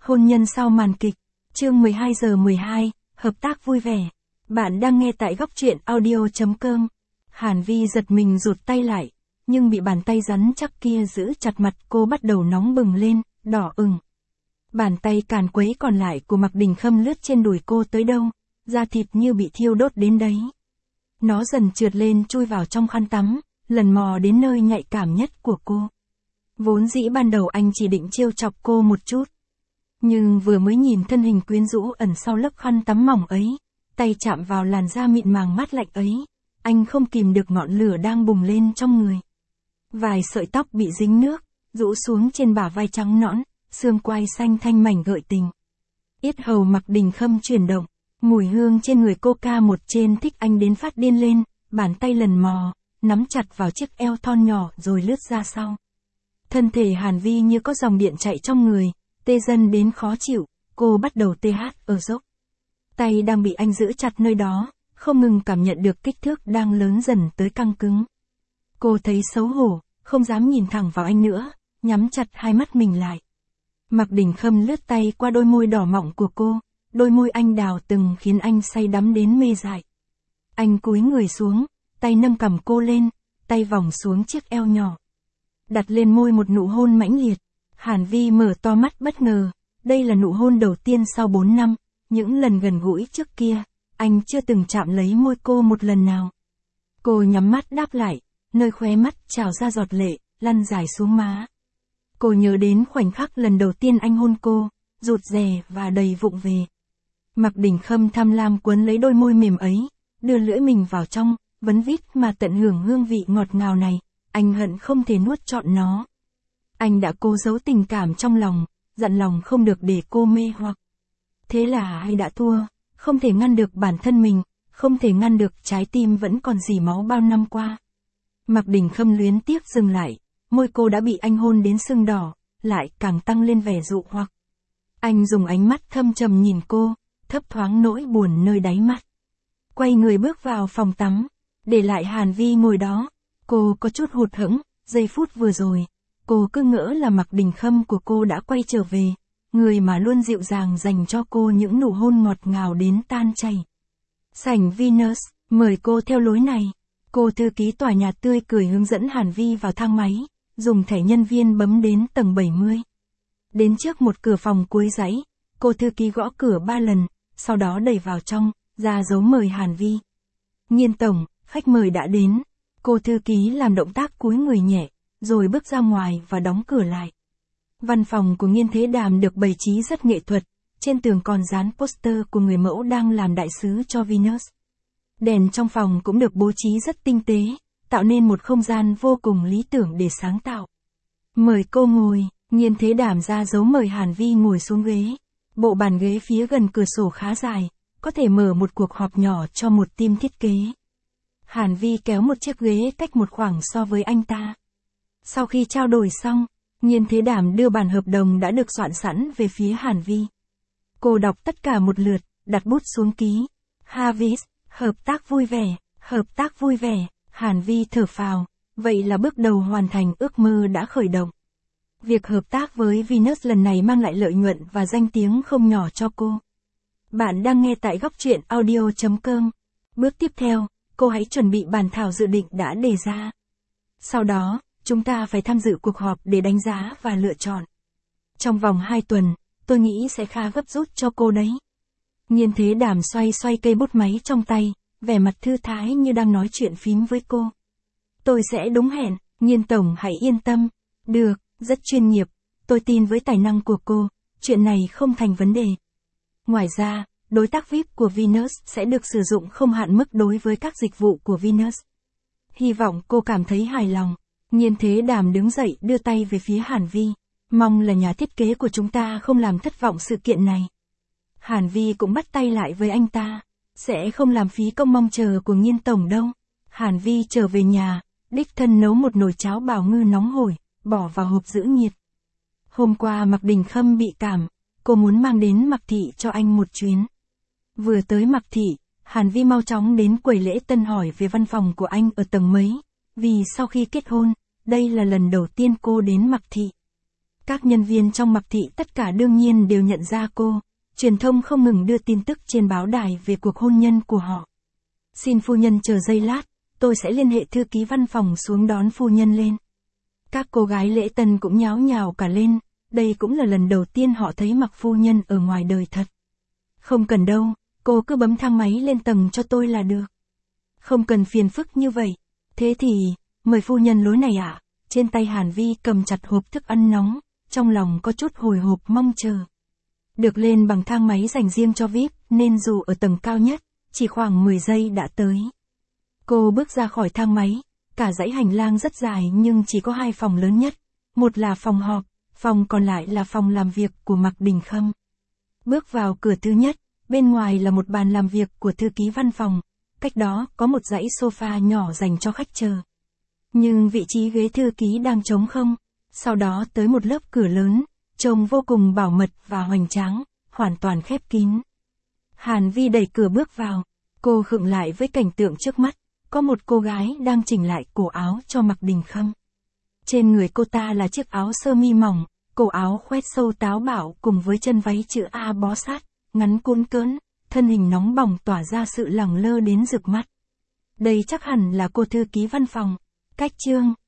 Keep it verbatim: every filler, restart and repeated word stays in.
Hôn nhân sau màn kịch, chương mười hai giờ mười hai, hợp tác vui vẻ. Bạn đang nghe tại góc truyện audio chấm com. Hàn Vi giật mình rụt tay lại, nhưng bị bàn tay rắn chắc kia giữ chặt mặt cô bắt đầu nóng bừng lên, đỏ ửng. Bàn tay càn quấy còn lại của Mạc Đình Khâm lướt trên đùi cô tới đâu, da thịt như bị thiêu đốt đến đấy. Nó dần trượt lên chui vào trong khăn tắm, lần mò đến nơi nhạy cảm nhất của cô. Vốn dĩ ban đầu anh chỉ định trêu chọc cô một chút. Nhưng vừa mới nhìn thân hình quyến rũ ẩn sau lớp khăn tắm mỏng ấy, tay chạm vào làn da mịn màng mát lạnh ấy, anh không kìm được ngọn lửa đang bùng lên trong người. Vài sợi tóc bị dính nước, rũ xuống trên bả vai trắng nõn, xương quai xanh thanh mảnh gợi tình. Yết hầu Mạc Đình Khâm chuyển động, mùi hương trên người Coca một trên thích anh đến phát điên lên, bàn tay lần mò, nắm chặt vào chiếc eo thon nhỏ rồi lướt ra sau. Thân thể Hàn Vi như có dòng điện chạy trong người, tê dần đến khó chịu, cô bắt đầu tê hát ở dốc. Tay đang bị anh giữ chặt nơi đó, không ngừng cảm nhận được kích thước đang lớn dần tới căng cứng. Cô thấy xấu hổ, không dám nhìn thẳng vào anh nữa, nhắm chặt hai mắt mình lại. Mạc Đình Khâm lướt tay qua đôi môi đỏ mọng của cô, đôi môi anh đào từng khiến anh say đắm đến mê dại. Anh cúi người xuống, tay nâng cằm cô lên, tay vòng xuống chiếc eo nhỏ. Đặt lên môi một nụ hôn mãnh liệt. Hàn Vi mở to mắt bất ngờ, đây là nụ hôn đầu tiên sau bốn năm, những lần gần gũi trước kia, anh chưa từng chạm lấy môi cô một lần nào. Cô nhắm mắt đáp lại, nơi khóe mắt trào ra giọt lệ, lăn dài xuống má. Cô nhớ đến khoảnh khắc lần đầu tiên anh hôn cô, rụt rè và đầy vụng về. Mạc Đình Khâm tham lam quấn lấy đôi môi mềm ấy, đưa lưỡi mình vào trong, vấn vít mà tận hưởng hương vị ngọt ngào này, anh hận không thể nuốt trọn nó. Anh đã cố giấu tình cảm trong lòng, dặn lòng không được để cô mê hoặc. Thế là anh đã thua, không thể ngăn được bản thân mình, không thể ngăn được trái tim vẫn còn dì máu bao năm qua. Mạc Đình Khâm luyến tiếc dừng lại, môi cô đã bị anh hôn đến sưng đỏ, lại càng tăng lên vẻ dụ hoặc. Anh dùng ánh mắt thâm trầm nhìn cô, thấp thoáng nỗi buồn nơi đáy mắt. Quay người bước vào phòng tắm, để lại Hàn Vi ngồi đó, cô có chút hụt hẫng, giây phút vừa rồi. Cô cứ ngỡ là Mạc Đình Khâm của cô đã quay trở về, người mà luôn dịu dàng dành cho cô những nụ hôn ngọt ngào đến tan chảy. Sảnh Venus, mời cô theo lối này. Cô thư ký tòa nhà tươi cười hướng dẫn Hàn Vi vào thang máy, dùng thẻ nhân viên bấm đến tầng bảy mươi. Đến trước một cửa phòng cuối dãy, cô thư ký gõ cửa ba lần, sau đó đẩy vào trong, ra dấu mời Hàn Vi. Nghiên tổng, khách mời đã đến. Cô thư ký làm động tác cúi người nhẹ, rồi bước ra ngoài và đóng cửa lại. Văn phòng của Nghiên Thế Đàm được bày trí rất nghệ thuật, trên tường còn dán poster của người mẫu đang làm đại sứ cho Venus. Đèn trong phòng cũng được bố trí rất tinh tế, tạo nên một không gian vô cùng lý tưởng để sáng tạo. Mời cô ngồi, Nghiên Thế Đàm ra dấu mời Hàn Vi ngồi xuống ghế. Bộ bàn ghế phía gần cửa sổ khá dài, có thể mở một cuộc họp nhỏ cho một team thiết kế. Hàn Vi kéo một chiếc ghế cách một khoảng so với anh ta. Sau khi trao đổi xong, Nghiên Thế Đàm đưa bản hợp đồng đã được soạn sẵn về phía Hàn Vi. Cô đọc tất cả một lượt, đặt bút xuống ký. Harvis, hợp tác vui vẻ, hợp tác vui vẻ. Hàn Vi thở phào, vậy là bước đầu hoàn thành ước mơ đã khởi động. Việc hợp tác với Venus lần này mang lại lợi nhuận và danh tiếng không nhỏ cho cô. Bạn đang nghe tại góc truyện audio chấm com. Bước tiếp theo, cô hãy chuẩn bị bản thảo dự định đã đề ra. Sau đó, chúng ta phải tham dự cuộc họp để đánh giá và lựa chọn. Trong vòng hai tuần, tôi nghĩ sẽ khá gấp rút cho cô đấy. Nghiên Thế Đàm xoay xoay cây bút máy trong tay, vẻ mặt thư thái như đang nói chuyện phím với cô. Tôi sẽ đúng hẹn, Nghiên tổng hãy yên tâm. Được, rất chuyên nghiệp, tôi tin với tài năng của cô, chuyện này không thành vấn đề. Ngoài ra, đối tác vi ai pi của Venus sẽ được sử dụng không hạn mức đối với các dịch vụ của Venus. Hy vọng cô cảm thấy hài lòng. Nghiên Thế Đàm đứng dậy đưa tay về phía Hàn Vi. Mong là nhà thiết kế của chúng ta không làm thất vọng sự kiện này. Hàn Vi cũng bắt tay lại với anh ta. Sẽ không làm phí công mong chờ của Nghiên tổng đâu. Hàn Vi trở về nhà, đích thân nấu một nồi cháo bào ngư nóng hổi, bỏ vào hộp giữ nhiệt. Hôm qua Mạc Đình Khâm bị cảm, cô muốn mang đến Mạc Thị cho anh một chuyến. Vừa tới Mạc Thị, Hàn Vi mau chóng đến quầy lễ tân hỏi về văn phòng của anh ở tầng mấy, vì sau khi kết hôn, đây là lần đầu tiên cô đến Mạc Thị. Các nhân viên trong Mạc Thị tất cả đương nhiên đều nhận ra cô, truyền thông không ngừng đưa tin tức trên báo đài về cuộc hôn nhân của họ. Xin phu nhân chờ giây lát, tôi sẽ liên hệ thư ký văn phòng xuống đón phu nhân lên. Các cô gái lễ tân cũng nháo nhào cả lên, đây cũng là lần đầu tiên họ thấy Mạc phu nhân ở ngoài đời thật. Không cần đâu, cô cứ bấm thang máy lên tầng cho tôi là được. Không cần phiền phức như vậy. Thế thì, mời phu nhân lối này ạ. Trên tay Hàn Vi cầm chặt hộp thức ăn nóng, trong lòng có chút hồi hộp mong chờ. Được lên bằng thang máy dành riêng cho vi ai pi, nên dù ở tầng cao nhất, chỉ khoảng mười giây đã tới. Cô bước ra khỏi thang máy, cả dãy hành lang rất dài nhưng chỉ có hai phòng lớn nhất. Một là phòng họp, phòng còn lại là phòng làm việc của Mạc Đình Khâm. Bước vào cửa thứ nhất, bên ngoài là một bàn làm việc của thư ký văn phòng, cách đó có một dãy sofa nhỏ dành cho khách chờ. Nhưng vị trí ghế thư ký đang trống không, sau đó tới một lớp cửa lớn, trông vô cùng bảo mật và hoành tráng, hoàn toàn khép kín. Hàn Vi đẩy cửa bước vào, cô khựng lại với cảnh tượng trước mắt, có một cô gái đang chỉnh lại cổ áo cho Mạc Đình Khâm. Trên người cô ta là chiếc áo sơ mi mỏng, cổ áo khoét sâu táo bạo cùng với chân váy chữ A bó sát, ngắn cuốn cỡn, thân hình nóng bỏng tỏa ra sự lẳng lơ đến rực mắt. Đây chắc hẳn là cô thư ký văn phòng. Cách chương